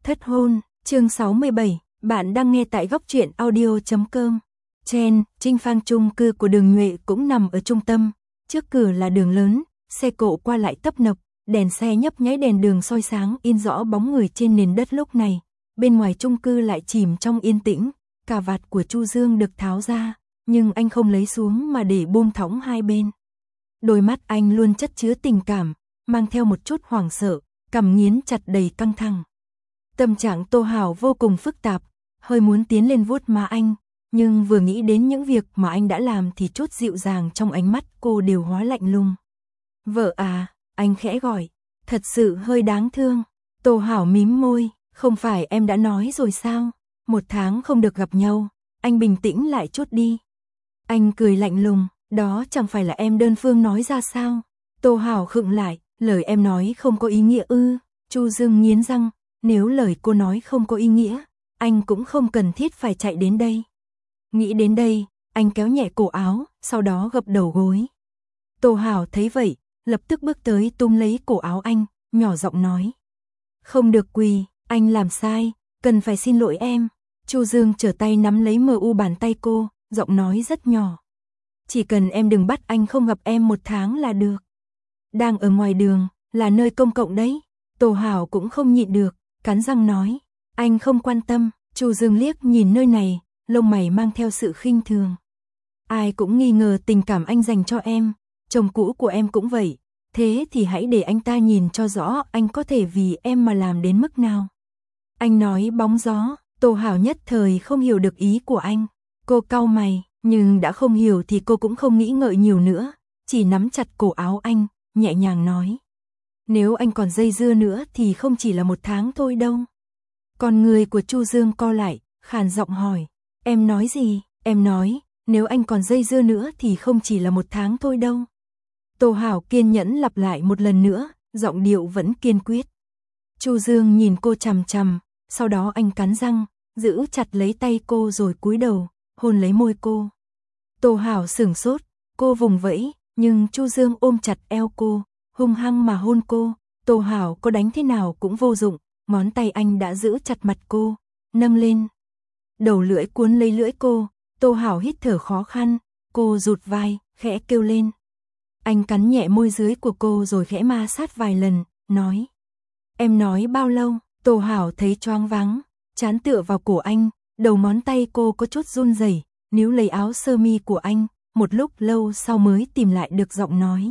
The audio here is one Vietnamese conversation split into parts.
Thất hôn, chương 67, bạn đang nghe tại góc truyện audio.com. Trên, Trinh Phang chung cư của Đường Nhuệ cũng nằm ở trung tâm, trước cửa là đường lớn, xe cộ qua lại tấp nập, đèn xe nhấp nháy, đèn đường soi sáng in rõ bóng người trên nền đất lúc này. Bên ngoài chung cư lại chìm trong yên tĩnh, cà vạt của Chu Dương được tháo ra, nhưng anh không lấy xuống mà để buông thõng hai bên. Đôi mắt anh luôn chất chứa tình cảm, mang theo một chút hoảng sợ, cằm nghiến chặt đầy căng thẳng. Tâm trạng Tô Hảo vô cùng phức tạp, hơi muốn tiến lên vuốt má anh, nhưng vừa nghĩ đến những việc mà anh đã làm thì chút dịu dàng trong ánh mắt cô đều hóa lạnh lùng. Vợ à, anh khẽ gọi, thật sự hơi đáng thương. Tô Hảo mím môi, không phải em đã nói rồi sao, 1 tháng không được gặp nhau, anh bình tĩnh lại chút đi. Anh cười lạnh lùng, đó chẳng phải là em đơn phương nói ra sao. Tô Hảo khựng lại, lời em nói không có ý nghĩa ư? Chu Dương nghiến răng, nếu lời cô nói không có ý nghĩa, anh cũng không cần thiết phải chạy đến đây. Nghĩ đến đây, anh kéo nhẹ cổ áo, sau đó gập đầu gối. Tô Hảo thấy vậy, lập tức bước tới túm lấy cổ áo anh, nhỏ giọng nói. Không được quỳ, anh làm sai, cần phải xin lỗi em. Chu Dương trở tay nắm lấy bàn tay cô, giọng nói rất nhỏ. Chỉ cần em đừng bắt anh không gặp em 1 tháng là được. Đang ở ngoài đường, là nơi công cộng đấy. Tô Hảo cũng không nhịn được, cắn răng nói. Anh không quan tâm. Chu Dương liếc nhìn nơi này, lông mày mang theo sự khinh thường. Ai cũng nghi ngờ tình cảm anh dành cho em, chồng cũ của em cũng vậy. Thế thì hãy để anh ta nhìn cho rõ anh có thể vì em mà làm đến mức nào. Anh nói bóng gió. Tô Hảo nhất thời không hiểu được ý của anh. Cô cau mày, nhưng đã không hiểu thì cô cũng không nghĩ ngợi nhiều nữa, chỉ nắm chặt cổ áo anh, nhẹ nhàng nói. Nếu anh còn dây dưa nữa thì không chỉ là 1 tháng thôi đâu. Con người của Chu Dương co lại, khàn giọng hỏi. Em nói gì? Em nói, nếu anh còn dây dưa nữa thì không chỉ là 1 tháng thôi đâu. Tô Hảo kiên nhẫn lặp lại một lần nữa, giọng điệu vẫn kiên quyết. Chu Dương nhìn cô chằm chằm, sau đó anh cắn răng, giữ chặt lấy tay cô rồi cúi đầu, hôn lấy môi cô. Tô Hảo sửng sốt, cô vùng vẫy, nhưng Chu Dương ôm chặt eo cô, hung hăng mà hôn cô. Tô Hảo có đánh thế nào cũng vô dụng, ngón tay anh đã giữ chặt mặt cô, nâng lên. Đầu lưỡi cuốn lấy lưỡi cô, Tô Hảo hít thở khó khăn, cô rụt vai, khẽ kêu lên. Anh cắn nhẹ môi dưới của cô rồi khẽ ma sát vài lần, nói. Em nói bao lâu? Tô Hảo thấy choáng váng, trán tựa vào cổ anh, đầu ngón tay cô có chút run rẩy, níu lấy áo sơ mi của anh, một lúc lâu sau mới tìm lại được giọng nói.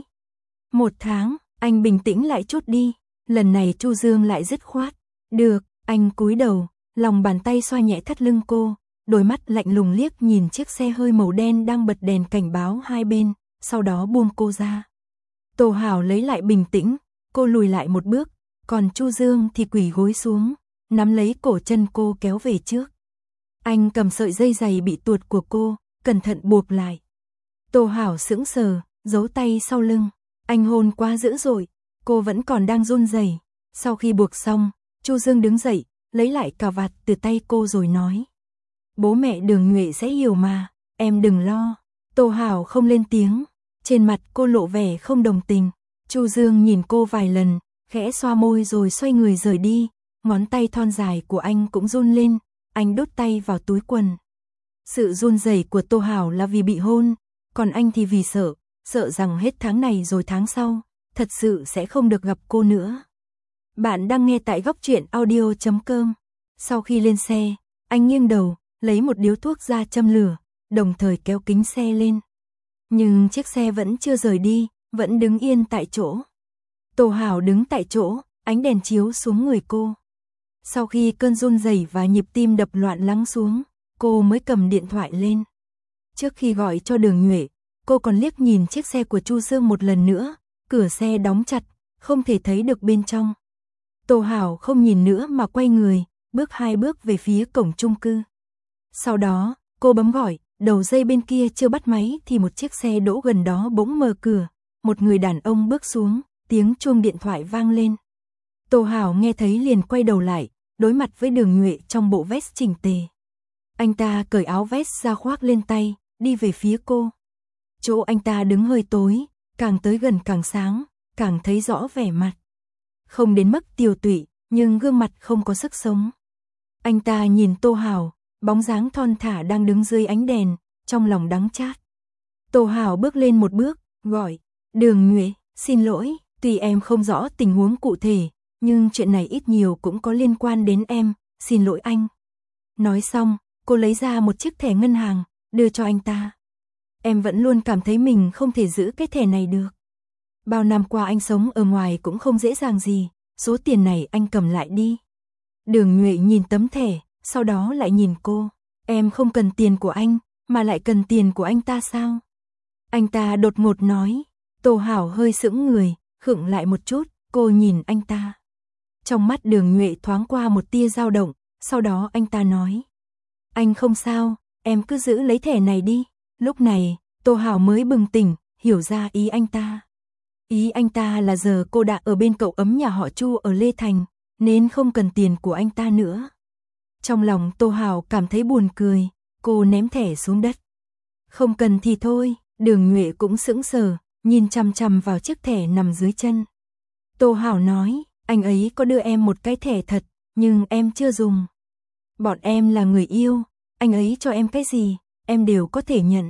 1 tháng, anh bình tĩnh lại chút đi. Lần này Chu Dương lại dứt khoát. Được, anh cúi đầu, lòng bàn tay xoa nhẹ thắt lưng cô, đôi mắt lạnh lùng liếc nhìn chiếc xe hơi màu đen đang bật đèn cảnh báo hai bên, sau đó buông cô ra. Tô Hảo lấy lại bình tĩnh, cô lùi lại một bước, còn Chu Dương thì quỳ gối xuống, nắm lấy cổ chân cô kéo về trước. Anh cầm sợi dây giày bị tuột của cô, cẩn thận buộc lại. Tô Hảo sững sờ, giấu tay sau lưng. Anh hôn quá dữ dội, cô vẫn còn đang run rẩy. Sau khi buộc xong, Chu Dương đứng dậy, lấy lại cà vạt từ tay cô rồi nói. Bố mẹ Đường Nhuệ sẽ hiểu mà, em đừng lo. Tô Hảo không lên tiếng, trên mặt cô lộ vẻ không đồng tình. Chu Dương nhìn cô vài lần, khẽ xoa môi rồi xoay người rời đi, ngón tay thon dài của anh cũng run lên, anh đút tay vào túi quần. Sự run rẩy của Tô Hảo là vì bị hôn, còn anh thì vì sợ rằng hết tháng này rồi tháng sau, thật sự sẽ không được gặp cô nữa. Bạn đang nghe tại góc truyện audio.com. Sau khi lên xe, anh nghiêng đầu, lấy một điếu thuốc ra châm lửa, đồng thời kéo kính xe lên. Nhưng chiếc xe vẫn chưa rời đi, vẫn đứng yên tại chỗ. Tô Hảo đứng tại chỗ, ánh đèn chiếu xuống người cô. Sau khi cơn run rẩy và nhịp tim đập loạn lắng xuống, cô mới cầm điện thoại lên. Trước khi gọi cho Đường Nhuệ, cô còn liếc nhìn chiếc xe của Chu Dương một lần nữa, cửa xe đóng chặt, không thể thấy được bên trong. Tô Hảo không nhìn nữa mà quay người, bước 2 bước về phía cổng chung cư. Sau đó, cô bấm gọi, đầu dây bên kia chưa bắt máy thì một chiếc xe đỗ gần đó bỗng mở cửa, một người đàn ông bước xuống, tiếng chuông điện thoại vang lên. Tô Hảo nghe thấy liền quay đầu lại, đối mặt với Đường Nhuệ trong bộ vest chỉnh tề. Anh ta cởi áo vest ra khoác lên tay, đi về phía cô. Chỗ anh ta đứng hơi tối, càng tới gần càng sáng, càng thấy rõ vẻ mặt. Không đến mức tiều tụy, nhưng gương mặt không có sức sống. Anh ta nhìn Tô Hảo, bóng dáng thon thả đang đứng dưới ánh đèn, trong lòng đắng chát. Tô Hảo bước lên một bước, gọi, Đường Nhuệ, xin lỗi, tuy em không rõ tình huống cụ thể, nhưng chuyện này ít nhiều cũng có liên quan đến em, xin lỗi anh. Nói xong, cô lấy ra một chiếc thẻ ngân hàng, đưa cho anh ta. Em vẫn luôn cảm thấy mình không thể giữ cái thẻ này được. Bao năm qua anh sống ở ngoài cũng không dễ dàng gì, số tiền này anh cầm lại đi. Đường Nhuệ nhìn tấm thẻ, sau đó lại nhìn cô. Em không cần tiền của anh, mà lại cần tiền của anh ta sao? Anh ta đột ngột nói. Tô Hảo hơi sững người, khựng lại một chút, cô nhìn anh ta. Trong mắt Đường Nhuệ thoáng qua một tia dao động, sau đó anh ta nói. Anh không sao, em cứ giữ lấy thẻ này đi. Lúc này, Tô Hảo mới bừng tỉnh, hiểu ra ý anh ta. Ý anh ta là giờ cô đã ở bên cậu ấm nhà họ Chu ở Lê Thành, nên không cần tiền của anh ta nữa. Trong lòng Tô Hảo cảm thấy buồn cười, cô ném thẻ xuống đất. Không cần thì thôi, Đường Nhuệ cũng sững sờ, nhìn chằm chằm vào chiếc thẻ nằm dưới chân. Tô Hảo nói, anh ấy có đưa em một cái thẻ thật, nhưng em chưa dùng. Bọn em là người yêu, anh ấy cho em cái gì, em đều có thể nhận.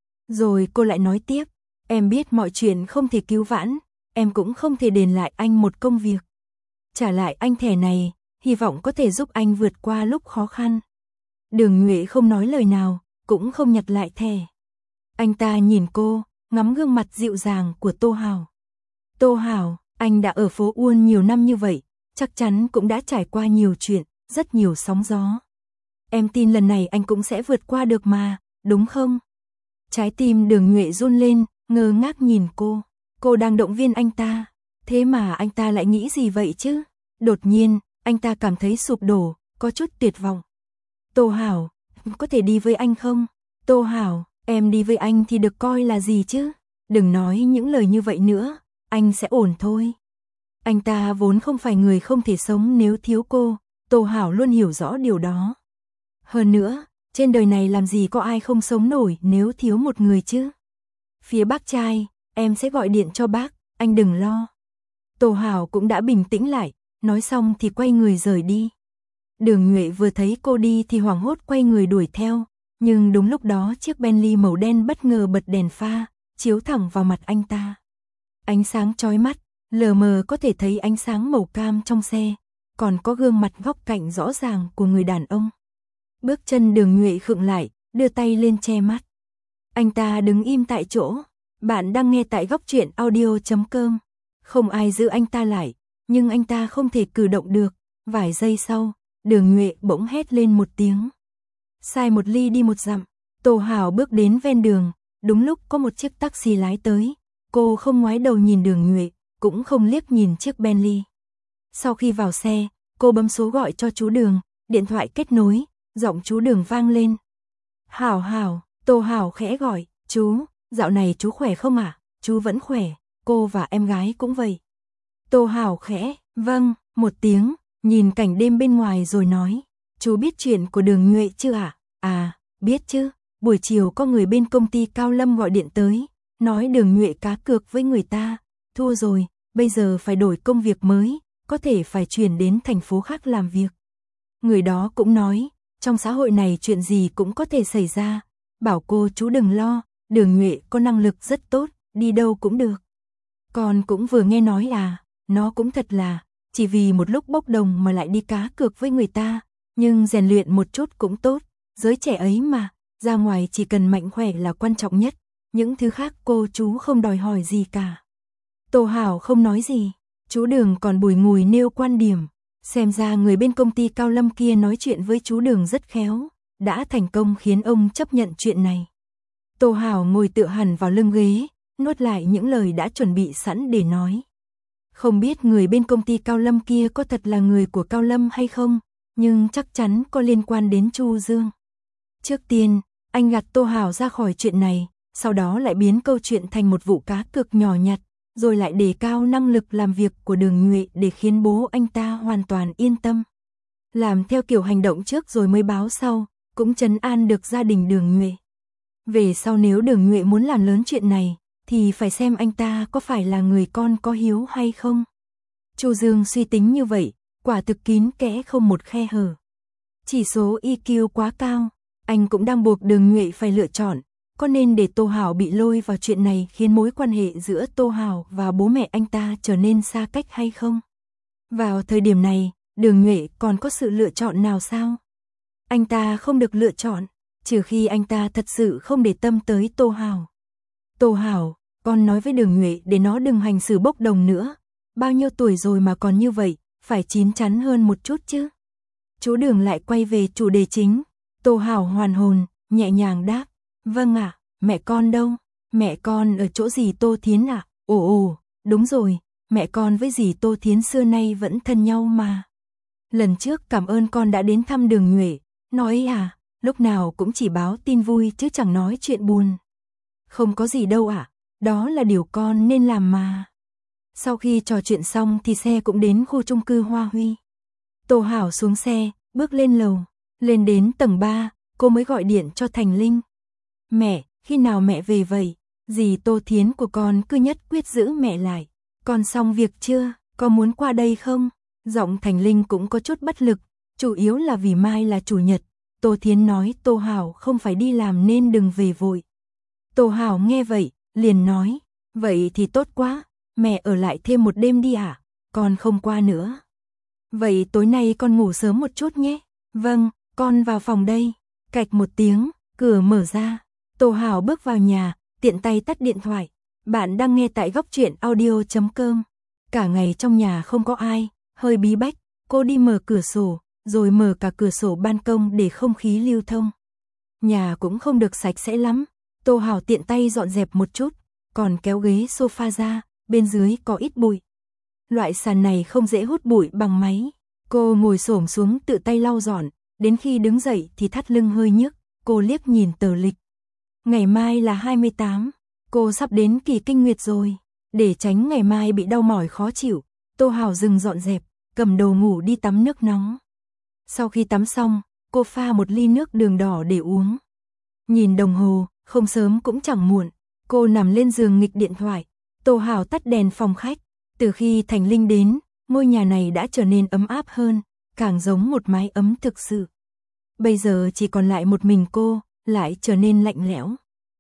Rồi cô lại nói tiếp, em biết mọi chuyện không thể cứu vãn, em cũng không thể đền lại anh một công việc. Trả lại anh thẻ này, hy vọng có thể giúp anh vượt qua lúc khó khăn. Đường Nhuệ không nói lời nào, cũng không nhặt lại thẻ. Anh ta nhìn cô, ngắm gương mặt dịu dàng của Tô Hảo. Tô Hảo, anh đã ở phố Uôn nhiều năm như vậy, chắc chắn cũng đã trải qua nhiều chuyện, rất nhiều sóng gió. Em tin lần này anh cũng sẽ vượt qua được mà, đúng không? Trái tim Đường Nhuệ run lên, ngơ ngác nhìn cô. Cô đang động viên anh ta. Thế mà anh ta lại nghĩ gì vậy chứ? Đột nhiên, anh ta cảm thấy sụp đổ, có chút tuyệt vọng. Tô Hảo, có thể đi với anh không? Tô Hảo, em đi với anh thì được coi là gì chứ? Đừng nói những lời như vậy nữa, anh sẽ ổn thôi. Anh ta vốn không phải người không thể sống nếu thiếu cô, Tô Hảo luôn hiểu rõ điều đó. Hơn nữa, trên đời này làm gì có ai không sống nổi nếu thiếu một người chứ? Phía bác trai, em sẽ gọi điện cho bác, anh đừng lo. Tô Hảo cũng đã bình tĩnh lại, nói xong thì quay người rời đi. Đường Nhuệ vừa thấy cô đi thì hoảng hốt quay người đuổi theo, nhưng đúng lúc đó chiếc Bentley màu đen bất ngờ bật đèn pha, chiếu thẳng vào mặt anh ta. Ánh sáng chói mắt, lờ mờ có thể thấy ánh sáng màu cam trong xe, còn có gương mặt góc cạnh rõ ràng của người đàn ông. Bước chân Đường Nhuệ khựng lại, đưa tay lên che mắt. Anh ta đứng im tại chỗ. Bạn đang nghe tại góc truyện audio.com. Không ai giữ anh ta lại, nhưng anh ta không thể cử động được. Vài giây sau, Đường Nhuệ bỗng hét lên một tiếng. Sai một ly đi một dặm. Tô Hảo bước đến ven đường, đúng lúc có một chiếc taxi lái tới. Cô không ngoái đầu nhìn Đường Nhuệ, cũng không liếc nhìn chiếc Bentley. Sau khi vào xe, cô bấm số gọi cho chú Đường, điện thoại kết nối, giọng chú Đường vang lên. Hảo Hảo, Tô Hảo khẽ gọi, chú, dạo này chú khỏe không ạ? Chú vẫn khỏe, cô và em gái cũng vậy. Tô Hảo khẽ, vâng, một tiếng, nhìn cảnh đêm bên ngoài rồi nói, chú biết chuyện của Đường Nhuệ chưa ạ? À, biết chứ, buổi chiều có người bên công ty Cao Lâm gọi điện tới, nói Đường Nhuệ cá cược với người ta, thua rồi, bây giờ phải đổi công việc mới, có thể phải chuyển đến thành phố khác làm việc. Người đó cũng nói, trong xã hội này chuyện gì cũng có thể xảy ra, bảo cô chú đừng lo, Đường Nhuệ có năng lực rất tốt, đi đâu cũng được. Con cũng vừa nghe nói nó cũng thật là, chỉ vì một lúc bốc đồng mà lại đi cá cược với người ta, nhưng rèn luyện một chút cũng tốt, giới trẻ ấy mà, ra ngoài chỉ cần mạnh khỏe là quan trọng nhất, những thứ khác cô chú không đòi hỏi gì cả. Tô Hảo không nói gì, chú Đường còn bùi ngùi nêu quan điểm, xem ra người bên công ty Cao Lâm kia nói chuyện với chú Đường rất khéo, đã thành công khiến ông chấp nhận chuyện này. Tô Hảo ngồi tựa hẳn vào lưng ghế, nuốt lại những lời đã chuẩn bị sẵn để nói. Không biết người bên công ty Cao Lâm kia có thật là người của Cao Lâm hay không, nhưng chắc chắn có liên quan đến Chu Dương. Trước tiên, anh gạt Tô Hảo ra khỏi chuyện này, sau đó lại biến câu chuyện thành một vụ cá cược nhỏ nhặt, rồi lại đề cao năng lực làm việc của Đường Nhuệ để khiến bố anh ta hoàn toàn yên tâm. Làm theo kiểu hành động trước rồi mới báo sau, cũng trấn an được gia đình Đường Nhuệ. Về sau nếu Đường Nhuệ muốn làm lớn chuyện này, thì phải xem anh ta có phải là người con có hiếu hay không. Chu Dương suy tính như vậy, quả thực kín kẽ không một khe hở. Chỉ số EQ quá cao, anh cũng đang buộc Đường Nhuệ phải lựa chọn, có nên để Tô Hảo bị lôi vào chuyện này khiến mối quan hệ giữa Tô Hảo và bố mẹ anh ta trở nên xa cách hay không? Vào thời điểm này, Đường Nhuệ còn có sự lựa chọn nào sao? Anh ta không được lựa chọn, trừ khi anh ta thật sự không để tâm tới Tô Hảo. Tô Hảo, con nói với Đường Nhuệ để nó đừng hành xử bốc đồng nữa. Bao nhiêu tuổi rồi mà còn như vậy, phải chín chắn hơn một chút chứ. Chú Đường lại quay về chủ đề chính. Tô Hảo hoàn hồn, nhẹ nhàng đáp. Vâng ạ, mẹ con đâu? Mẹ con ở chỗ dì Tô Thiến ạ? Ồ, đúng rồi, mẹ con với dì Tô Thiến xưa nay vẫn thân nhau mà. Lần trước cảm ơn con đã đến thăm Đường Nhuệ, nói à, lúc nào cũng chỉ báo tin vui chứ chẳng nói chuyện buồn. Không có gì đâu ạ, đó là điều con nên làm mà. Sau khi trò chuyện xong thì xe cũng đến khu chung cư Hoa Huy. Tô Hảo xuống xe, bước lên lầu, lên đến tầng 3, cô mới gọi điện cho Thành Linh. Mẹ, khi nào mẹ về vậy? Dì Tô Thiến của con cứ nhất quyết giữ mẹ lại. Con xong việc chưa? Có muốn qua đây không? Giọng Thành Linh cũng có chút bất lực, chủ yếu là vì mai là chủ nhật. Tô Thiến nói Tô Hảo không phải đi làm nên đừng về vội. Tô Hảo nghe vậy, liền nói, vậy thì tốt quá, mẹ ở lại thêm một đêm đi ạ, con không qua nữa. Vậy tối nay con ngủ sớm một chút nhé. Vâng, con vào phòng đây. Cạch một tiếng, cửa mở ra. Tô Hảo bước vào nhà, tiện tay tắt điện thoại. Bạn đang nghe tại Góc Truyện Audio.com. Cả ngày trong nhà không có ai, hơi bí bách, cô đi mở cửa sổ, rồi mở cả cửa sổ ban công để không khí lưu thông. Nhà cũng không được sạch sẽ lắm, Tô Hảo tiện tay dọn dẹp một chút, còn kéo ghế sofa ra, bên dưới có ít bụi. Loại sàn này không dễ hút bụi bằng máy. Cô ngồi xổm xuống tự tay lau dọn, đến khi đứng dậy thì thắt lưng hơi nhức, cô liếc nhìn tờ lịch. Ngày mai là 28, cô sắp đến kỳ kinh nguyệt rồi. Để tránh ngày mai bị đau mỏi khó chịu, Tô Hảo dừng dọn dẹp, cầm đồ ngủ đi tắm nước nóng. Sau khi tắm xong, cô pha một ly nước đường đỏ để uống. Nhìn đồng hồ, không sớm cũng chẳng muộn, cô nằm lên giường nghịch điện thoại. Tô Hảo tắt đèn phòng khách. Từ khi Thành Linh đến, ngôi nhà này đã trở nên ấm áp hơn, càng giống một mái ấm thực sự. Bây giờ chỉ còn lại một mình cô, lại trở nên lạnh lẽo.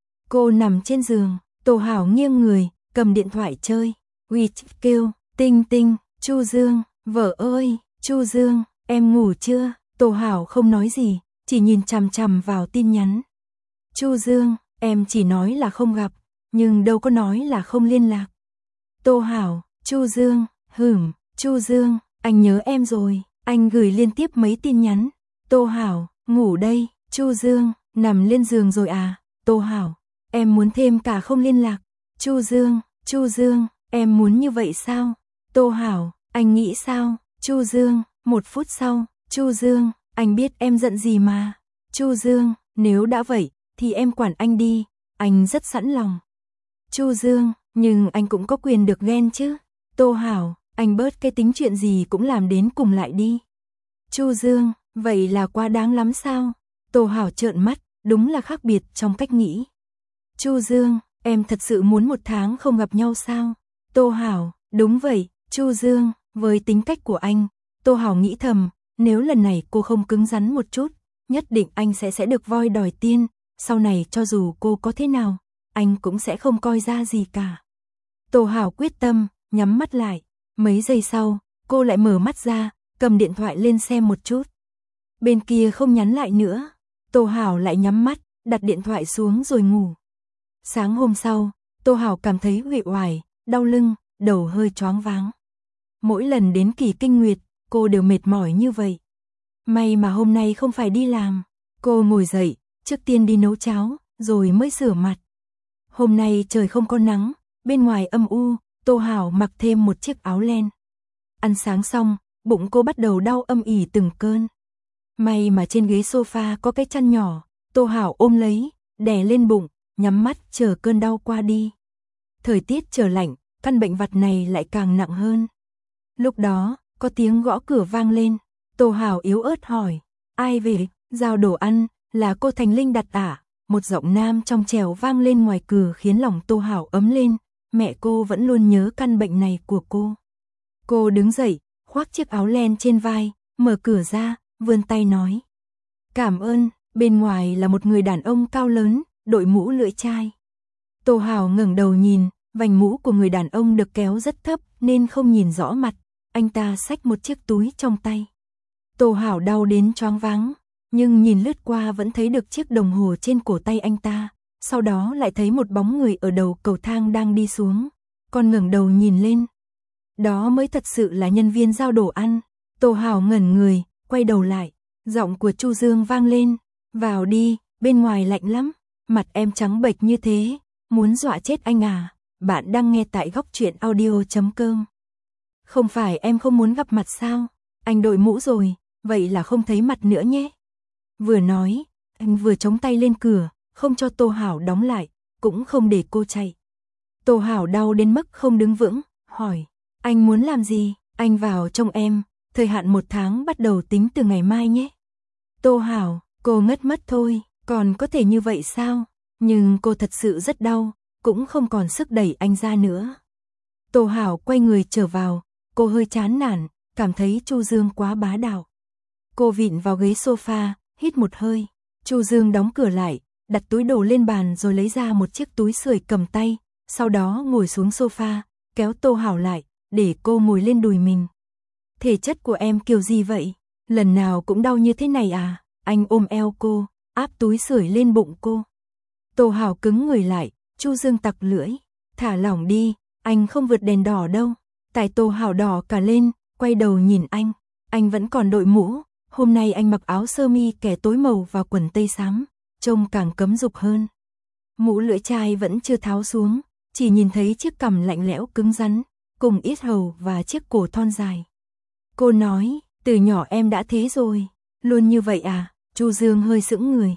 Cô nằm trên giường, Tô Hảo nghiêng người, cầm điện thoại chơi. Witch kêu, tinh tinh, Chu Dương, vợ ơi, Chu Dương, em ngủ chưa? Tô Hảo không nói gì, chỉ nhìn chằm chằm vào tin nhắn. Chu Dương, em chỉ nói là không gặp, nhưng đâu có nói là không liên lạc. Tô Hảo, Chu Dương, Chu Dương, anh nhớ em rồi, anh gửi liên tiếp mấy tin nhắn. Tô Hảo, ngủ đây, Chu Dương, nằm lên giường rồi à? Tô Hảo, em muốn thêm cả không liên lạc. Chu Dương, em muốn như vậy sao? Tô Hảo, anh nghĩ sao? Chu Dương, 1 phút sau, Chu Dương, anh biết em giận gì mà. Chu Dương, nếu đã vậy, thì em quản anh đi, anh rất sẵn lòng. Chu Dương, nhưng anh cũng có quyền được ghen chứ. Tô Hảo, anh bớt cái tính chuyện gì cũng làm đến cùng lại đi. Chu Dương, vậy là quá đáng lắm sao? Tô Hảo trợn mắt, đúng là khác biệt trong cách nghĩ. Chu Dương, em thật sự muốn 1 tháng không gặp nhau sao? Tô Hảo, đúng vậy, Chu Dương, với tính cách của anh, Tô Hảo nghĩ thầm, nếu lần này cô không cứng rắn một chút, nhất định anh sẽ được voi đòi tiên, sau này cho dù cô có thế nào, anh cũng sẽ không coi ra gì cả. Tô Hảo quyết tâm, nhắm mắt lại, mấy giây sau, cô lại mở mắt ra, cầm điện thoại lên xem một chút. Bên kia không nhắn lại nữa, Tô Hảo lại nhắm mắt, đặt điện thoại xuống rồi ngủ. Sáng hôm sau, Tô Hảo cảm thấy uể oải, đau lưng, đầu hơi choáng váng. Mỗi lần đến kỳ kinh nguyệt, cô đều mệt mỏi như vậy. May mà hôm nay không phải đi làm, cô ngồi dậy, trước tiên đi nấu cháo, rồi mới rửa mặt. Hôm nay trời không có nắng, bên ngoài âm u, Tô Hảo mặc thêm một chiếc áo len. Ăn sáng xong, bụng cô bắt đầu đau âm ỉ từng cơn. May mà trên ghế sofa có cái chăn nhỏ, Tô Hảo ôm lấy, đè lên bụng, nhắm mắt chờ cơn đau qua đi. Thời tiết trở lạnh, căn bệnh vặt này lại càng nặng hơn. Lúc đó, có tiếng gõ cửa vang lên, Tô Hảo yếu ớt hỏi, ai về? Giao đồ ăn, là cô Thành Linh đặt à? Một giọng nam trong trẻo vang lên ngoài cửa khiến lòng Tô Hảo ấm lên, mẹ cô vẫn luôn nhớ căn bệnh này của cô. Cô đứng dậy, khoác chiếc áo len trên vai, mở cửa ra, vươn tay nói. Cảm ơn, bên ngoài là một người đàn ông cao lớn, đội mũ lưỡi chai. Tô Hào ngẩng đầu nhìn, vành mũ của người đàn ông được kéo rất thấp nên không nhìn rõ mặt, anh ta xách một chiếc túi trong tay. Tô Hào đau đến choáng váng, nhưng nhìn lướt qua vẫn thấy được chiếc đồng hồ trên cổ tay anh ta, sau đó lại thấy một bóng người ở đầu cầu thang đang đi xuống, còn ngẩng đầu nhìn lên. Đó mới thật sự là nhân viên giao đồ ăn. Tô Hào ngẩn người, quay đầu lại, giọng của Chu Dương vang lên, vào đi, bên ngoài lạnh lắm, mặt em trắng bệch như thế, muốn dọa chết anh à. Bạn đang nghe tại góc truyện audio.com. Không phải em không muốn gặp mặt sao? Anh đội mũ rồi, vậy là không thấy mặt nữa nhé. Vừa nói, anh vừa chống tay lên cửa, không cho Tô Hảo đóng lại, cũng không để cô chạy. Tô Hảo đau đến mức không đứng vững, hỏi, anh muốn làm gì? Anh vào trông em, thời hạn 1 tháng bắt đầu tính từ ngày mai nhé. Tô Hảo, cô ngất mất thôi, còn có thể như vậy sao? Nhưng cô thật sự rất đau, cũng không còn sức đẩy anh ra nữa. Tô Hảo quay người trở vào, cô hơi chán nản, cảm thấy Chu Dương quá bá đạo. Cô vịn vào ghế sofa, hít một hơi. Chu Dương đóng cửa lại, đặt túi đồ lên bàn rồi lấy ra một chiếc túi sưởi cầm tay, sau đó ngồi xuống sofa, kéo Tô Hảo lại, để cô ngồi lên đùi mình. Thể chất của em kiểu gì vậy? Lần nào cũng đau như thế này à? Anh ôm eo cô, áp túi sưởi lên bụng cô. Tô Hảo cứng người lại, Chu Dương tặc lưỡi, thả lỏng đi, anh không vượt đèn đỏ đâu. Tại Tô Hảo đỏ cả lên, quay đầu nhìn anh vẫn còn đội mũ, hôm nay anh mặc áo sơ mi kẻ tối màu và quần tây xám, trông càng cấm dục hơn. Mũ lưỡi chai vẫn chưa tháo xuống, chỉ nhìn thấy chiếc cằm lạnh lẽo cứng rắn, cùng yết hầu và chiếc cổ thon dài. Cô nói, từ nhỏ em đã thế rồi, luôn như vậy à? Chu Dương hơi sững người,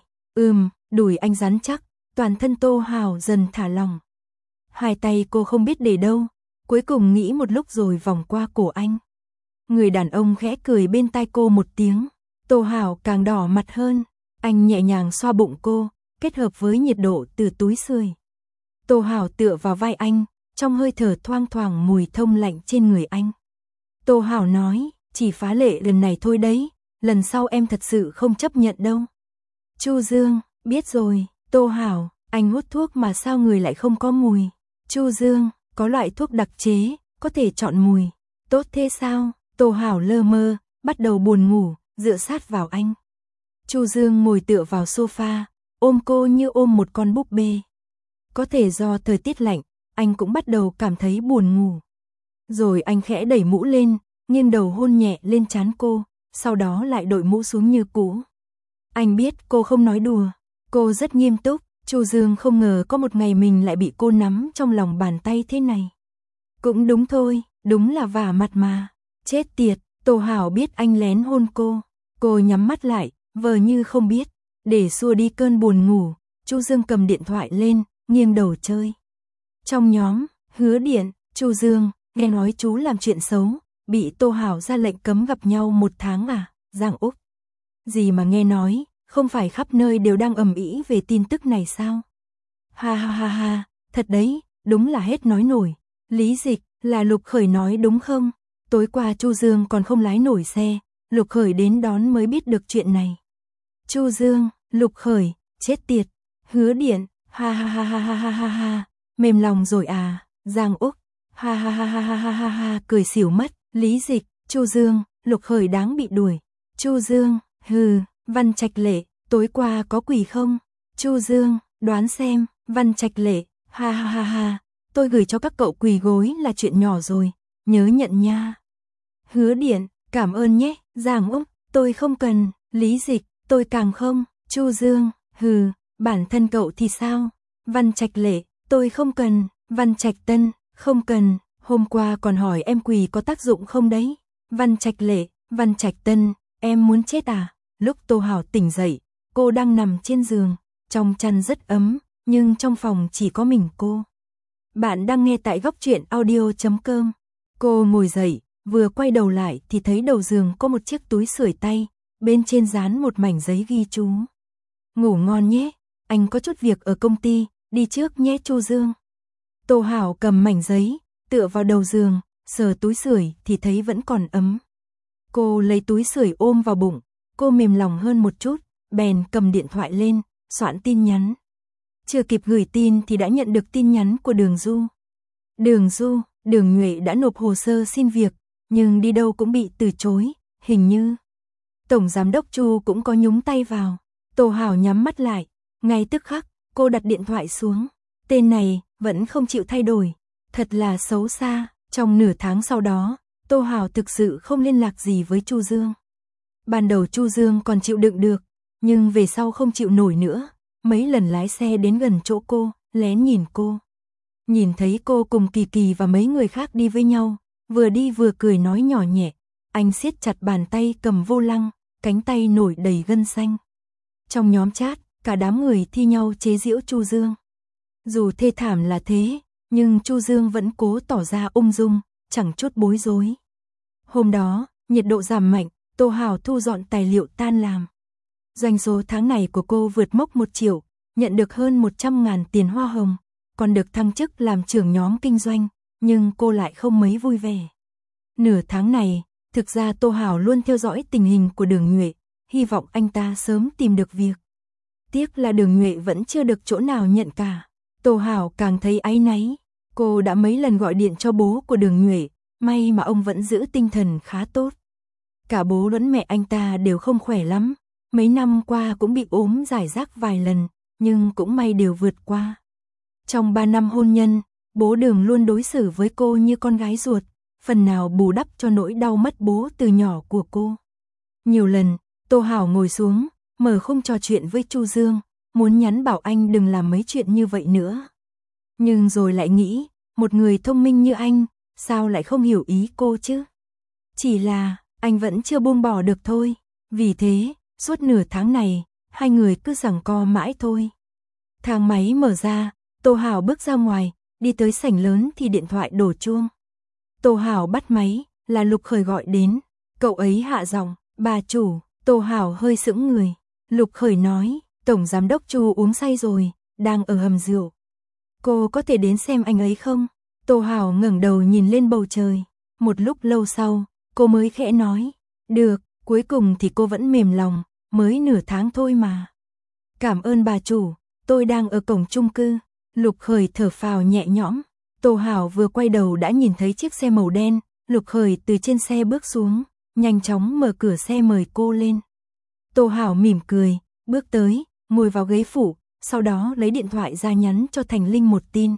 đùi anh rắn chắc, toàn thân Tô Hảo dần thả lỏng. Hai tay cô không biết để đâu, cuối cùng nghĩ một lúc rồi vòng qua cổ anh. Người đàn ông khẽ cười bên tai cô một tiếng, Tô Hảo càng đỏ mặt hơn, anh nhẹ nhàng xoa bụng cô, kết hợp với nhiệt độ từ túi sưởi. Tô Hảo tựa vào vai anh, trong hơi thở thoang thoảng mùi thông lạnh trên người anh. Tô Hảo nói, chỉ phá lệ lần này thôi đấy, lần sau em thật sự không chấp nhận đâu. Chu Dương, biết rồi. Tô Hảo, anh hút thuốc mà sao người lại không có mùi? Chu Dương, có loại thuốc đặc chế, có thể chọn mùi. Tốt thế sao? Tô Hảo lơ mơ, bắt đầu buồn ngủ, dựa sát vào anh. Chu Dương ngồi tựa vào sofa, ôm cô như ôm một con búp bê. Có thể do thời tiết lạnh, anh cũng bắt đầu cảm thấy buồn ngủ. Rồi anh khẽ đẩy mũ lên, nghiêng đầu hôn nhẹ lên trán cô, sau đó lại đội mũ xuống như cũ. Anh biết cô không nói đùa, cô rất nghiêm túc. Chu Dương không ngờ có một ngày mình lại bị cô nắm trong lòng bàn tay thế này. Cũng đúng thôi, đúng là vả mặt mà. Chết tiệt, Tô Hảo biết anh lén hôn cô nhắm mắt lại, vờ như không biết. Để xua đi cơn buồn ngủ, Chu Dương cầm điện thoại lên, nghiêng đầu chơi. Trong nhóm, Hứa Điện, Chu Dương, nghe nói chú làm chuyện xấu, bị Tô Hảo ra lệnh cấm gặp nhau 1 tháng à? Giang Úc. Gì mà nghe nói, không phải khắp nơi đều đang ầm ĩ về tin tức này sao? Ha ha ha ha, thật đấy, đúng là hết nói nổi. Lý Dịch, là Lục Khởi nói đúng không? Tối qua Chu Dương còn không lái nổi xe, Lục Khởi đến đón mới biết được chuyện này. Chu Dương, Lục Khởi, chết tiệt. Hứa Điện, ha ha ha ha ha ha ha ha, mềm lòng rồi à? Giang Úc, ha ha ha ha ha ha ha ha, cười xỉu mất. Lý Dịch, Chu Dương, Lục Khởi đáng bị đuổi. Chu Dương, hừ, Văn Trạch Lệ, tối qua có quỷ không? Chu Dương, đoán xem. Văn Trạch Lệ, ha ha ha ha, tôi gửi cho các cậu quỳ gối là chuyện nhỏ rồi, nhớ nhận nha. Hứa Điện, cảm ơn nhé. Giang Úc, tôi không cần. Lý Dịch, tôi càng không. Chu Dương, hừ, bản thân cậu thì sao? Văn Trạch Lệ, tôi không cần. Văn Trạch Tân, không cần, hôm qua còn hỏi em quỳ có tác dụng không đấy. Văn Trạch Lệ, Văn Trạch Tân, em muốn chết à? Lúc Tô Hảo tỉnh dậy, cô đang nằm trên giường, trong chăn rất ấm, nhưng trong phòng chỉ có mình cô. Bạn đang nghe tại góc truyện audio.com. Cô ngồi dậy, vừa quay đầu lại thì thấy đầu giường có một chiếc túi sưởi tay, bên trên dán một mảnh giấy ghi chú. Ngủ ngon nhé, anh có chút việc ở công ty, đi trước nhé Chu Dương. Tô Hảo cầm mảnh giấy, tựa vào đầu giường, sờ túi sưởi thì thấy vẫn còn ấm. Cô lấy túi sưởi ôm vào bụng, cô mềm lòng hơn một chút, bèn cầm điện thoại lên, soạn tin nhắn. Chưa kịp gửi tin thì đã nhận được tin nhắn của Đường Du. Đường Nhuệ đã nộp hồ sơ xin việc, nhưng đi đâu cũng bị từ chối, hình như Tổng Giám đốc Chu cũng có nhúng tay vào. Tô Hào nhắm mắt lại, ngay tức khắc, cô đặt điện thoại xuống. Tên này vẫn không chịu thay đổi, thật là xấu xa. Trong nửa tháng sau đó, Tô Hào thực sự không liên lạc gì với Chu Dương. Ban đầu Chu Dương còn chịu đựng được, nhưng về sau không chịu nổi nữa. Mấy lần lái xe đến gần chỗ cô, lén nhìn cô. Nhìn thấy cô cùng Kỳ Kỳ và mấy người khác đi với nhau, vừa đi vừa cười nói nhỏ nhẹ. Anh siết chặt bàn tay cầm vô lăng, cánh tay nổi đầy gân xanh. Trong nhóm chat, cả đám người thi nhau chế giễu Chu Dương. Dù thê thảm là thế, nhưng Chu Dương vẫn cố tỏ ra ung dung, chẳng chút bối rối. Hôm đó, nhiệt độ giảm mạnh, Tô Hào thu dọn tài liệu tan làm. Doanh số tháng này của cô vượt mốc 1 triệu, nhận được hơn 100.000 tiền hoa hồng, còn được thăng chức làm trưởng nhóm kinh doanh, nhưng cô lại không mấy vui vẻ. Nửa tháng này, thực ra Tô Hào luôn theo dõi tình hình của Đường Nhuệ, hy vọng anh ta sớm tìm được việc. Tiếc là Đường Nhuệ vẫn chưa được chỗ nào nhận cả. Tô Hào càng thấy áy náy. Cô đã mấy lần gọi điện cho bố của Đường Nhuệ, may mà ông vẫn giữ tinh thần khá tốt. Cả bố lẫn mẹ anh ta đều không khỏe lắm, mấy năm qua cũng bị ốm rải rác vài lần, nhưng cũng may đều vượt qua. Trong 3 năm hôn nhân, bố Đường luôn đối xử với cô như con gái ruột, phần nào bù đắp cho nỗi đau mất bố từ nhỏ của cô. Nhiều lần, Tô Hào ngồi xuống, mở khung trò chuyện với Chu Dương, muốn nhắn bảo anh đừng làm mấy chuyện như vậy nữa. Nhưng rồi lại nghĩ, một người thông minh như anh, sao lại không hiểu ý cô chứ? Chỉ là, anh vẫn chưa buông bỏ được thôi. Vì thế, suốt nửa tháng này, hai người cứ giằng co mãi thôi. Thang máy mở ra, Tô Hào bước ra ngoài, đi tới sảnh lớn thì điện thoại đổ chuông. Tô Hào bắt máy, là Lục Khởi gọi đến. Cậu ấy hạ giọng, bà chủ. Tô Hào hơi sững người. Lục Khởi nói, Tổng Giám đốc Chu uống say rồi, đang ở hầm rượu. Cô có thể đến xem anh ấy không? Tô Hào ngẩng đầu nhìn lên bầu trời. Một lúc lâu sau, cô mới khẽ nói, được, cuối cùng thì cô vẫn mềm lòng, mới nửa tháng thôi mà. Cảm ơn bà chủ, tôi đang ở cổng chung cư. Lục Khởi thở phào nhẹ nhõm. Tô Hào vừa quay đầu đã nhìn thấy chiếc xe màu đen. Lục Khởi từ trên xe bước xuống, nhanh chóng mở cửa xe mời cô lên. Tô Hào mỉm cười, bước tới, ngồi vào ghế phụ, sau đó lấy điện thoại ra nhắn cho Thành Linh một tin.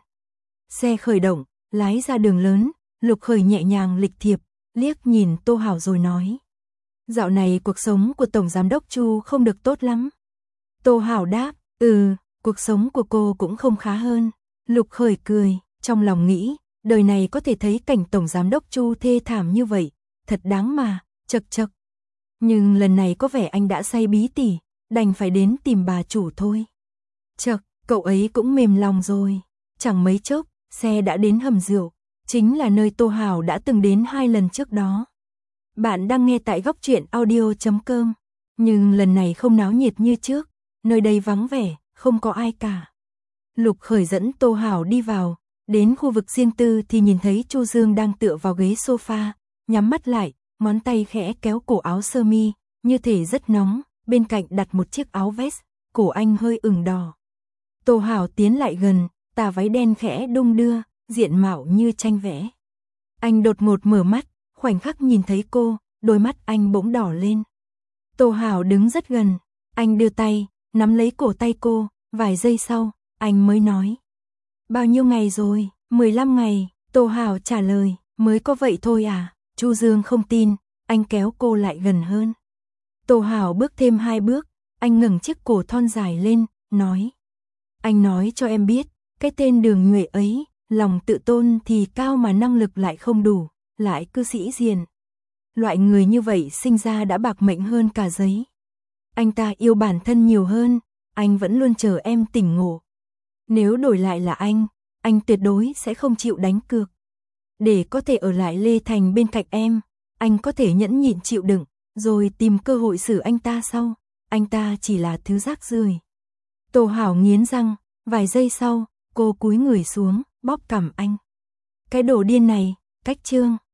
Xe khởi động, lái ra đường lớn, Lục Khởi nhẹ nhàng lịch thiệp, liếc nhìn Tô Hào rồi nói. Dạo này cuộc sống của Tổng Giám đốc Chu không được tốt lắm. Tô Hào đáp, cuộc sống của cô cũng không khá hơn. Lục Khởi cười, trong lòng nghĩ, đời này có thể thấy cảnh Tổng Giám đốc Chu thê thảm như vậy, thật đáng mà, chật chật. Nhưng lần này có vẻ anh đã say bí tỉ, đành phải đến tìm bà chủ thôi. Chật, cậu ấy cũng mềm lòng rồi. Chẳng mấy chốc, xe đã đến hầm rượu, chính là nơi Tô Hào đã từng đến 2 lần trước đó. Bạn đang nghe tại góc truyện audio.com, nhưng lần này không náo nhiệt như trước, nơi đây vắng vẻ, không có ai cả. Lục Khởi dẫn Tô Hào đi vào, đến khu vực riêng tư thì nhìn thấy Chu Dương đang tựa vào ghế sofa, nhắm mắt lại, ngón tay khẽ kéo cổ áo sơ mi, như thể rất nóng, bên cạnh đặt một chiếc áo vest, cổ anh hơi ửng đỏ. Tô Hào tiến lại gần, tà váy đen khẽ đung đưa, diện mạo như tranh vẽ. Anh đột ngột mở mắt, khoảnh khắc nhìn thấy cô, đôi mắt anh bỗng đỏ lên. Tô Hào đứng rất gần, anh đưa tay, nắm lấy cổ tay cô, vài giây sau, anh mới nói. Bao nhiêu ngày rồi? 15 ngày, Tô Hào trả lời, mới có vậy thôi à? Chu Dương không tin, anh kéo cô lại gần hơn. Tô Hào bước thêm 2 bước, anh ngẩng chiếc cổ thon dài lên, nói. Anh nói cho em biết, cái tên Đường Nhuệ ấy, lòng tự tôn thì cao mà năng lực lại không đủ, lại cứ sĩ diện. Loại người như vậy sinh ra đã bạc mệnh hơn cả giấy. Anh ta yêu bản thân nhiều hơn, anh vẫn luôn chờ em tỉnh ngộ. Nếu đổi lại là anh tuyệt đối sẽ không chịu đánh cược. Để có thể ở lại Lê Thành bên cạnh em, anh có thể nhẫn nhịn chịu đựng, rồi tìm cơ hội xử anh ta sau. Anh ta chỉ là thứ rác rưởi. Tô Hảo nghiến răng, vài giây sau, cô cúi người xuống, bóp cằm anh. Cái đồ điên này, cách chương.